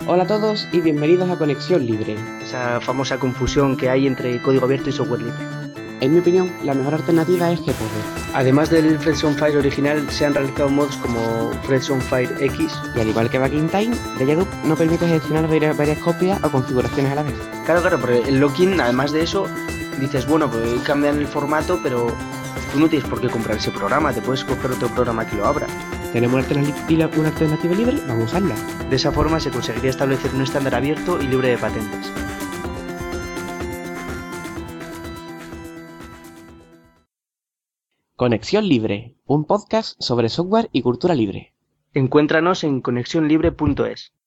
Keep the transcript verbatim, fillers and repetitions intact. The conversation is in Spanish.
Hola a todos y bienvenidos a Conexión Libre. Esa famosa confusión que hay entre código abierto y software libre. En mi opinión, la mejor alternativa es G P R. Además del Threads on Fire original, se han realizado mods como Threads on Fire X. Y al igual que Backing Time, DejaGroup no permite gestionar varias, varias copias o configuraciones a la vez. Claro, claro, pero el login, además de eso, dices, bueno, pues cambian el formato, pero tú no tienes por qué comprar ese programa, te puedes coger otro programa que lo abra. ¿Tenemos una alternativa, una alternativa libre? Vamos a usarla. De esa forma se conseguiría establecer un estándar abierto y libre de patentes. Conexión Libre, un podcast sobre software y cultura libre. Encuéntranos en conexión libre punto es.